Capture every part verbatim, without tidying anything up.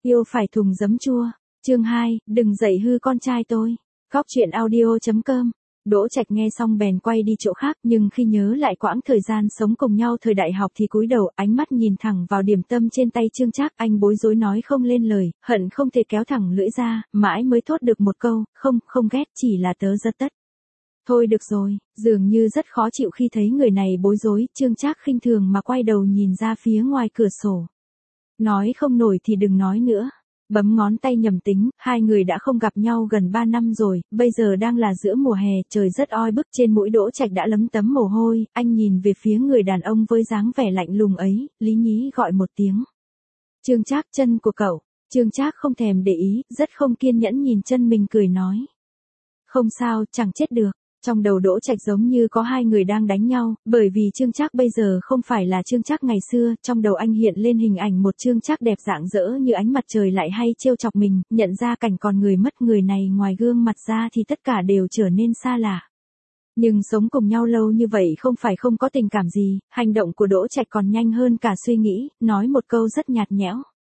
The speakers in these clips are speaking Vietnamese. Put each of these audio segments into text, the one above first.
Yêu phải thùng giấm chua. Chương hai, đừng dạy hư con trai tôi. Góc truyện audio chấm com. Đỗ Trạch nghe xong bèn quay đi chỗ khác, nhưng khi nhớ lại quãng thời gian sống cùng nhau thời đại học thì cúi đầu, ánh mắt nhìn thẳng vào điểm tâm trên tay Trương Trác, anh bối rối nói không lên lời, hận không thể kéo thẳng lưỡi ra, mãi mới thốt được một câu, không, không ghét, chỉ là tớ rất tất. Thôi được rồi, dường như rất khó chịu khi thấy người này bối rối, Trương Trác khinh thường mà quay đầu nhìn ra phía ngoài cửa sổ. Nói không nổi thì đừng nói nữa. Bấm ngón tay nhầm tính, hai người đã không gặp nhau gần ba năm rồi, bây giờ đang là giữa mùa hè, trời rất oi bức, trên mũi Đỗ Trạch đã lấm tấm mồ hôi, anh nhìn về phía người đàn ông với dáng vẻ lạnh lùng ấy, lý nhí gọi một tiếng. Trương Trác, chân của cậu. Trương Trác không thèm để ý, rất không kiên nhẫn nhìn chân mình cười nói. Không sao, chẳng chết được. Trong đầu Đỗ Trạch giống như có hai người đang đánh nhau, bởi vì Trương Trác bây giờ không phải là Trương Trác ngày xưa, trong đầu anh hiện lên hình ảnh một Trương Trác đẹp rạng rỡ như ánh mặt trời lại hay trêu chọc mình, nhận ra cảnh còn người mất người này ngoài gương mặt ra thì tất cả đều trở nên xa lạ. Nhưng sống cùng nhau lâu như vậy không phải không có tình cảm gì, hành động của Đỗ Trạch còn nhanh hơn cả suy nghĩ, nói một câu rất nhạt nhẽo.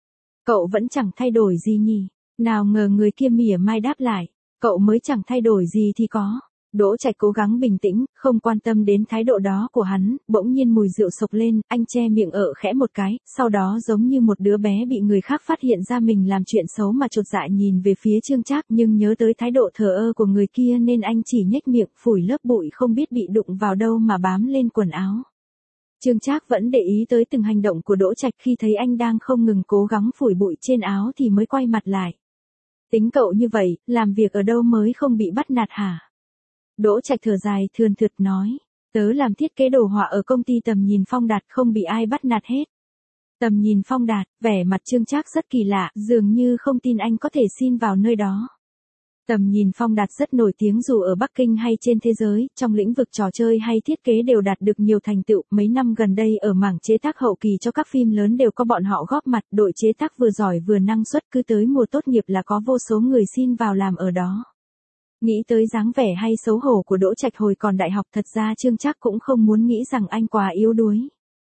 Cậu vẫn chẳng thay đổi gì nhỉ? Nào ngờ người kia mỉa mai đáp lại, cậu mới chẳng thay đổi gì thì có. Đỗ Trạch cố gắng bình tĩnh, không quan tâm đến thái độ đó của hắn, bỗng nhiên mùi rượu sộc lên, anh che miệng ợ khẽ một cái, sau đó giống như một đứa bé bị người khác phát hiện ra mình làm chuyện xấu mà chột dạ nhìn về phía Trương Trác, nhưng nhớ tới thái độ thờ ơ của người kia nên anh chỉ nhếch miệng phủi lớp bụi không biết bị đụng vào đâu mà bám lên quần áo. Trương Trác vẫn để ý tới từng hành động của Đỗ Trạch, khi thấy anh đang không ngừng cố gắng phủi bụi trên áo thì mới quay mặt lại. Tính cậu như vậy, làm việc ở đâu mới không bị bắt nạt hả? Đỗ Trạch thở dài thườn thượt nói, tớ làm thiết kế đồ họa ở công ty Tầm Nhìn Phong Đạt không bị ai bắt nạt hết. Tầm Nhìn Phong Đạt, vẻ mặt Trương Trác rất kỳ lạ, dường như không tin anh có thể xin vào nơi đó. Tầm Nhìn Phong Đạt rất nổi tiếng dù ở Bắc Kinh hay trên thế giới, trong lĩnh vực trò chơi hay thiết kế đều đạt được nhiều thành tựu, mấy năm gần đây ở mảng chế tác hậu kỳ cho các phim lớn đều có bọn họ góp mặt, đội chế tác vừa giỏi vừa năng suất, cứ tới mùa tốt nghiệp là có vô số người xin vào làm ở đó. Nghĩ tới dáng vẻ hay xấu hổ của Đỗ Trạch hồi còn đại học, thật ra Trương Trác cũng không muốn nghĩ rằng anh quá yếu đuối.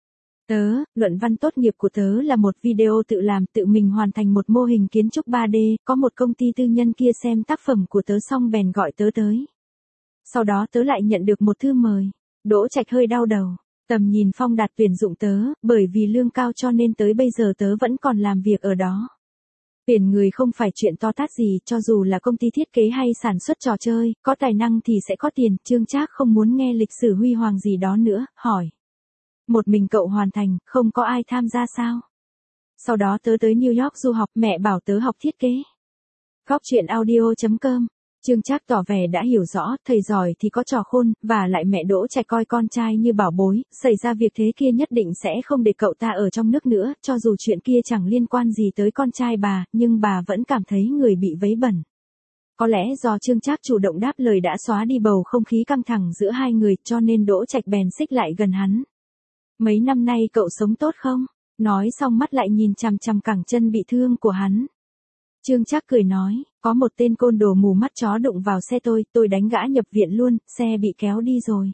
Tớ, luận văn tốt nghiệp của tớ là một video tự làm, tự mình hoàn thành một mô hình kiến trúc ba D, có một công ty tư nhân kia xem tác phẩm của tớ xong bèn gọi tớ tới. Sau đó tớ lại nhận được một thư mời. Đỗ Trạch hơi đau đầu. Tầm Nhìn Phong Đạt tuyển dụng tớ, bởi vì lương cao cho nên tới bây giờ tớ vẫn còn làm việc ở đó. Tuyển người không phải chuyện to tát gì, cho dù là công ty thiết kế hay sản xuất trò chơi, có tài năng thì sẽ có tiền. Trương Trác không muốn nghe lịch sử huy hoàng gì đó nữa, hỏi. Một mình cậu hoàn thành, không có ai tham gia sao? Sau đó tớ tới New York du học, mẹ bảo tớ học thiết kế. Góc truyện audio chấm com. Trương Trác tỏ vẻ đã hiểu rõ, thầy giỏi thì có trò khôn, và lại mẹ Đỗ Trạch coi con trai như bảo bối, xảy ra việc thế kia nhất định sẽ không để cậu ta ở trong nước nữa, cho dù chuyện kia chẳng liên quan gì tới con trai bà, nhưng bà vẫn cảm thấy người bị vấy bẩn. Có lẽ do Trương Trác chủ động đáp lời đã xóa đi bầu không khí căng thẳng giữa hai người, cho nên Đỗ Trạch bèn xích lại gần hắn. Mấy năm nay cậu sống tốt không? Nói xong mắt lại nhìn chằm chằm cẳng chân bị thương của hắn. Trương Trác cười nói, có một tên côn đồ mù mắt chó đụng vào xe tôi, tôi đánh gã nhập viện luôn, xe bị kéo đi rồi.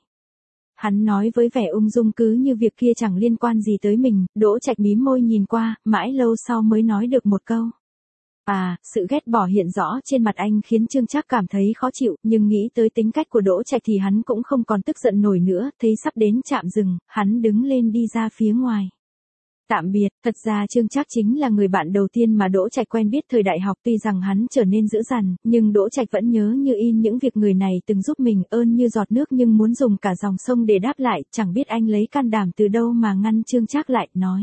Hắn nói với vẻ ung dung cứ như việc kia chẳng liên quan gì tới mình. Đỗ Trạch mím môi nhìn qua, mãi lâu sau mới nói được một câu. À, sự ghét bỏ hiện rõ trên mặt anh khiến Trương Trác cảm thấy khó chịu, nhưng nghĩ tới tính cách của Đỗ Trạch thì hắn cũng không còn tức giận nổi nữa, thấy sắp đến trạm dừng, hắn đứng lên đi ra phía ngoài. Tạm biệt, thật ra Trương Trác chính là người bạn đầu tiên mà Đỗ Trạch quen biết thời đại học, tuy rằng hắn trở nên dữ dằn, nhưng Đỗ Trạch vẫn nhớ như in những việc người này từng giúp mình, ơn như giọt nước nhưng muốn dùng cả dòng sông để đáp lại, chẳng biết anh lấy can đảm từ đâu mà ngăn Trương Trác lại, nói.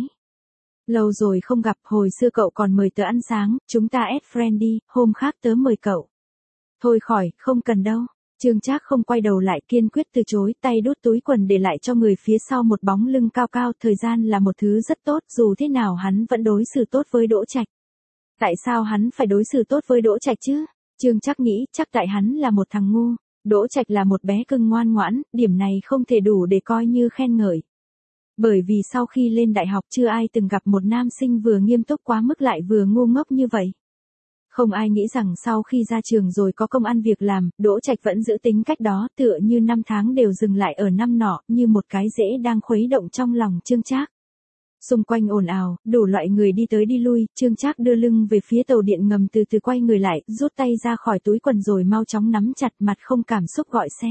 Lâu rồi không gặp, hồi xưa cậu còn mời tớ ăn sáng, chúng ta add friend đi, hôm khác tớ mời cậu. Thôi khỏi, không cần đâu. Trương Trác không quay đầu lại, kiên quyết từ chối, tay đút túi quần để lại cho người phía sau một bóng lưng cao cao. Thời gian là một thứ rất tốt, dù thế nào hắn vẫn đối xử tốt với Đỗ Trạch. Tại sao hắn phải đối xử tốt với Đỗ Trạch chứ? Trương Trác nghĩ, chắc tại hắn là một thằng ngu. Đỗ Trạch là một bé cưng ngoan ngoãn, điểm này không thể đủ để coi như khen ngợi. Bởi vì sau khi lên đại học chưa ai từng gặp một nam sinh vừa nghiêm túc quá mức lại vừa ngu ngốc như vậy. Không ai nghĩ rằng sau khi ra trường rồi có công ăn việc làm, Đỗ Trạch vẫn giữ tính cách đó, tựa như năm tháng đều dừng lại ở năm nọ, như một cái rễ đang khuấy động trong lòng Trương Trác. Xung quanh ồn ào, đủ loại người đi tới đi lui, Trương Trác đưa lưng về phía tàu điện ngầm từ từ quay người lại, rút tay ra khỏi túi quần rồi mau chóng nắm chặt mặt không cảm xúc gọi xe.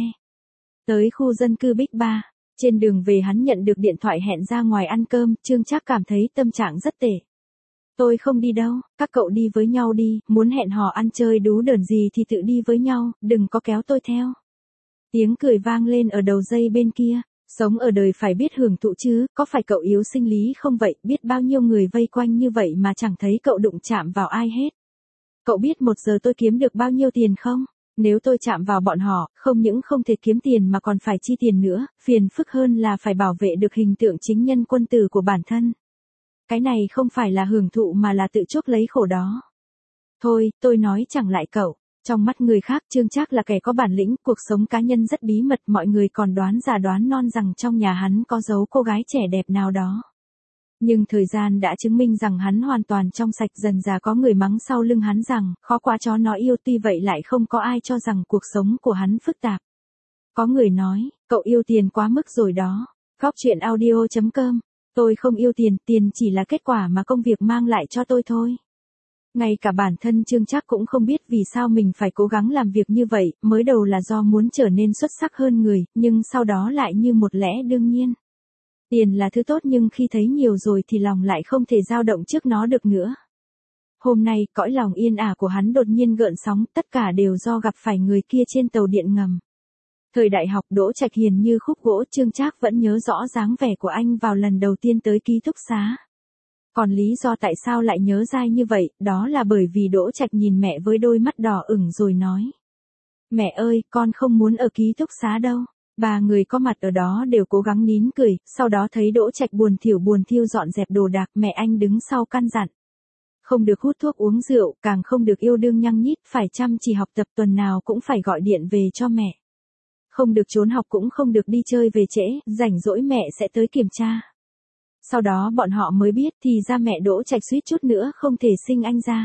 Tới khu dân cư Big Ba, trên đường về hắn nhận được điện thoại hẹn ra ngoài ăn cơm, Trương Trác cảm thấy tâm trạng rất tệ. Tôi không đi đâu, các cậu đi với nhau đi, muốn hẹn hò ăn chơi đú đờn gì thì tự đi với nhau, đừng có kéo tôi theo. Tiếng cười vang lên ở đầu dây bên kia. Sống ở đời phải biết hưởng thụ chứ, có phải cậu yếu sinh lý không vậy, biết bao nhiêu người vây quanh như vậy mà chẳng thấy cậu đụng chạm vào ai hết. Cậu biết một giờ tôi kiếm được bao nhiêu tiền không? Nếu tôi chạm vào bọn họ, không những không thể kiếm tiền mà còn phải chi tiền nữa, phiền phức hơn là phải bảo vệ được hình tượng chính nhân quân tử của bản thân. Cái này không phải là hưởng thụ mà là tự chuốc lấy khổ đó. Thôi, tôi nói chẳng lại cậu. Trong mắt người khác Trương Trác là kẻ có bản lĩnh, cuộc sống cá nhân rất bí mật, mọi người còn đoán già đoán non rằng trong nhà hắn có giấu cô gái trẻ đẹp nào đó. Nhưng thời gian đã chứng minh rằng hắn hoàn toàn trong sạch, dần dà có người mắng sau lưng hắn rằng, khó quá chó nó yêu, tuy vậy lại không có ai cho rằng cuộc sống của hắn phức tạp. Có người nói, cậu yêu tiền quá mức rồi đó. Góc chuyện audio chấm com, tôi không yêu tiền, tiền chỉ là kết quả mà công việc mang lại cho tôi thôi. Ngay cả bản thân Trương Trác cũng không biết vì sao mình phải cố gắng làm việc như vậy, mới đầu là do muốn trở nên xuất sắc hơn người, nhưng sau đó lại như một lẽ đương nhiên. Tiền là thứ tốt nhưng khi thấy nhiều rồi thì lòng lại không thể dao động trước nó được nữa. Hôm nay, cõi lòng yên ả của hắn đột nhiên gợn sóng, tất cả đều do gặp phải người kia trên tàu điện ngầm. Thời đại học Đỗ Trạch hiền như khúc gỗ, Trương Trác vẫn nhớ rõ dáng vẻ của anh vào lần đầu tiên tới ký túc xá. Còn lý do tại sao lại nhớ dai như vậy, đó là bởi vì Đỗ Trạch nhìn mẹ với đôi mắt đỏ ửng rồi nói. Mẹ ơi, con không muốn ở ký túc xá đâu. Ba người có mặt ở đó đều cố gắng nín cười, sau đó thấy Đỗ Trạch buồn thiểu buồn thiu dọn dẹp đồ đạc, mẹ anh đứng sau căn dặn. Không được hút thuốc uống rượu, càng không được yêu đương nhăng nhít, phải chăm chỉ học tập, tuần nào cũng phải gọi điện về cho mẹ. Không được trốn học cũng không được đi chơi về trễ, rảnh rỗi mẹ sẽ tới kiểm tra. Sau đó bọn họ mới biết thì ra mẹ Đỗ Trạch suýt chút nữa không thể sinh anh ra.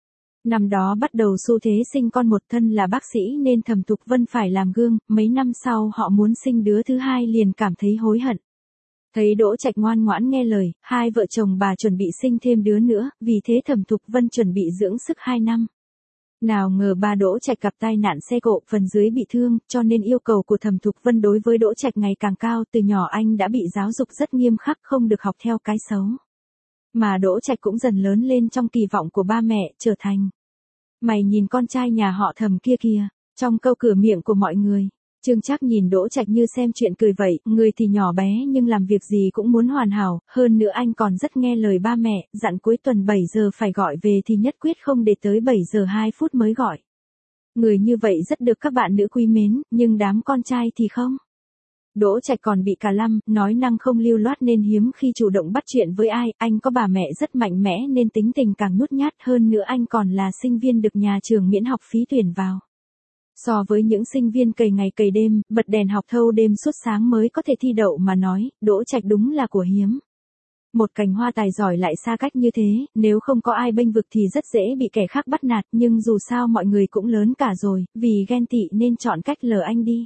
Năm đó bắt đầu xu thế sinh con một, thân là bác sĩ nên Thẩm Thục Vân phải làm gương, mấy năm sau họ muốn sinh đứa thứ hai liền cảm thấy hối hận. Thấy Đỗ Trạch ngoan ngoãn nghe lời, hai vợ chồng bà chuẩn bị sinh thêm đứa nữa, vì thế Thẩm Thục Vân chuẩn bị dưỡng sức hai năm. Nào ngờ ba Đỗ Trạch gặp tai nạn xe cộ, phần dưới bị thương, cho nên yêu cầu của Thẩm Thục Vân đối với Đỗ Trạch ngày càng cao, từ nhỏ anh đã bị giáo dục rất nghiêm khắc, không được học theo cái xấu. Mà Đỗ Trạch cũng dần lớn lên trong kỳ vọng của ba mẹ, trở thành mày nhìn con trai nhà họ Thẩm kia kìa, trong câu cửa miệng của mọi người. Trương Trác nhìn Đỗ Trạch như xem chuyện cười vậy, người thì nhỏ bé nhưng làm việc gì cũng muốn hoàn hảo, hơn nữa anh còn rất nghe lời ba mẹ, dặn cuối tuần bảy giờ phải gọi về thì nhất quyết không để tới bảy giờ hai phút mới gọi. Người như vậy rất được các bạn nữ quý mến, nhưng đám con trai thì không. Đỗ Trạch còn bị cả lăm, nói năng không lưu loát nên hiếm khi chủ động bắt chuyện với ai, anh có bà mẹ rất mạnh mẽ nên tính tình càng nhút nhát, hơn nữa anh còn là sinh viên được nhà trường miễn học phí tuyển vào. So với những sinh viên cày ngày cày đêm, bật đèn học thâu đêm suốt sáng mới có thể thi đậu mà nói, Đỗ Trạch đúng là của hiếm. Một cành hoa tài giỏi lại xa cách như thế, nếu không có ai bênh vực thì rất dễ bị kẻ khác bắt nạt, nhưng dù sao mọi người cũng lớn cả rồi, vì ghen tị nên chọn cách lờ anh đi.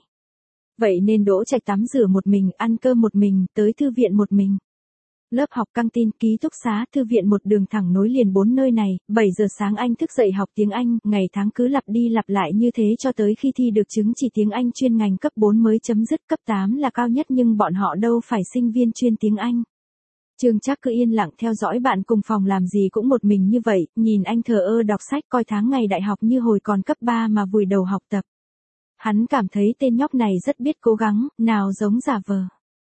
Vậy nên Đỗ Trạch tắm rửa một mình, ăn cơm một mình, tới thư viện một mình. Lớp học, căng tin, ký túc xá, thư viện một đường thẳng nối liền bốn nơi này, bảy giờ sáng anh thức dậy học tiếng Anh, ngày tháng cứ lặp đi lặp lại như thế cho tới khi thi được chứng chỉ tiếng Anh chuyên ngành cấp bốn mới chấm dứt, cấp tám là cao nhất nhưng bọn họ đâu phải sinh viên chuyên tiếng Anh. Trương Trác cứ yên lặng theo dõi bạn cùng phòng làm gì cũng một mình như vậy, nhìn anh thờ ơ đọc sách coi tháng ngày đại học như hồi còn cấp ba mà vùi đầu học tập. Hắn cảm thấy tên nhóc này rất biết cố gắng, nào giống giả vờ.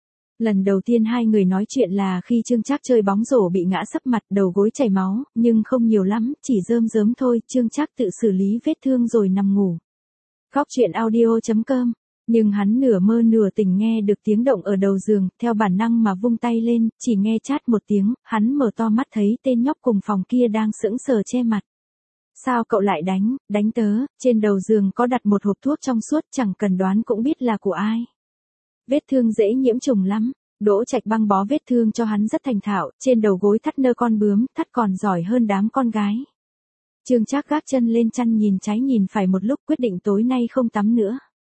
Lần đầu tiên hai người nói chuyện là khi Trương Trác chơi bóng rổ bị ngã sấp mặt, đầu gối chảy máu, nhưng không nhiều lắm, chỉ rơm rớm thôi, Trương Trác tự xử lý vết thương rồi nằm ngủ. Góc chuyện audio chấm com, nhưng hắn nửa mơ nửa tỉnh nghe được tiếng động ở đầu giường, theo bản năng mà vung tay lên, chỉ nghe chát một tiếng, hắn mở to mắt thấy tên nhóc cùng phòng kia đang sững sờ che mặt. Sao cậu lại đánh, đánh tớ, trên đầu giường có đặt một hộp thuốc trong suốt, chẳng cần đoán cũng biết là của ai. Vết thương dễ nhiễm trùng lắm. Đỗ Trạch băng bó vết thương cho hắn rất thành thạo, trên đầu gối thắt nơ con bướm, thắt còn giỏi hơn đám con gái. Trương Trác gác chân lên chăn nhìn trái nhìn phải một lúc, quyết định tối nay không tắm nữa.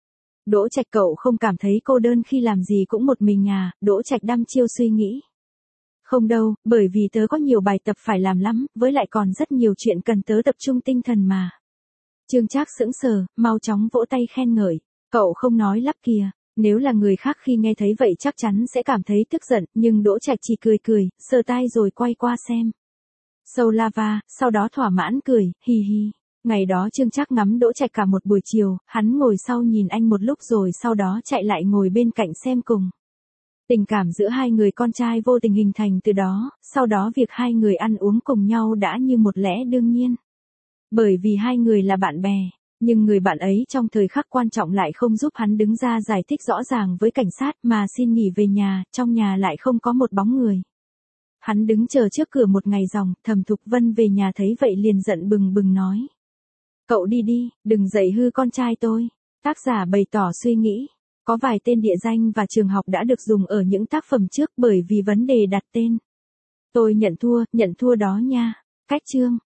Đỗ Trạch cậu không cảm thấy cô đơn khi làm gì cũng một mình à? Đỗ Trạch đăm chiêu suy nghĩ. Không đâu, bởi vì tớ có nhiều bài tập phải làm lắm, với lại còn rất nhiều chuyện cần tớ tập trung tinh thần mà. Trương Trác sững sờ, mau chóng vỗ tay khen ngợi. Cậu không nói lắp kìa, nếu là người khác khi nghe thấy vậy chắc chắn sẽ cảm thấy tức giận, nhưng Đỗ Trạch chỉ cười cười, sờ tai rồi quay qua xem. Sâu lava, sau đó thỏa mãn cười, hi hi. Ngày đó Trương Trác ngắm Đỗ Trạch cả một buổi chiều, hắn ngồi sau nhìn anh một lúc rồi sau đó chạy lại ngồi bên cạnh xem cùng. Tình cảm giữa hai người con trai vô tình hình thành từ đó, sau đó việc hai người ăn uống cùng nhau đã như một lẽ đương nhiên. Bởi vì hai người là bạn bè, nhưng người bạn ấy trong thời khắc quan trọng lại không giúp hắn đứng ra giải thích rõ ràng với cảnh sát mà xin nghỉ về nhà, trong nhà lại không có một bóng người. Hắn đứng chờ trước cửa một ngày ròng, Thẩm Thục Vân về nhà thấy vậy liền giận bừng bừng nói. Cậu đi đi, đừng dạy hư con trai tôi. Tác giả bày tỏ suy nghĩ. Có vài tên địa danh và trường học đã được dùng ở những tác phẩm trước bởi vì vấn đề đặt tên. Tôi nhận thua, nhận thua đó nha. Cách chương.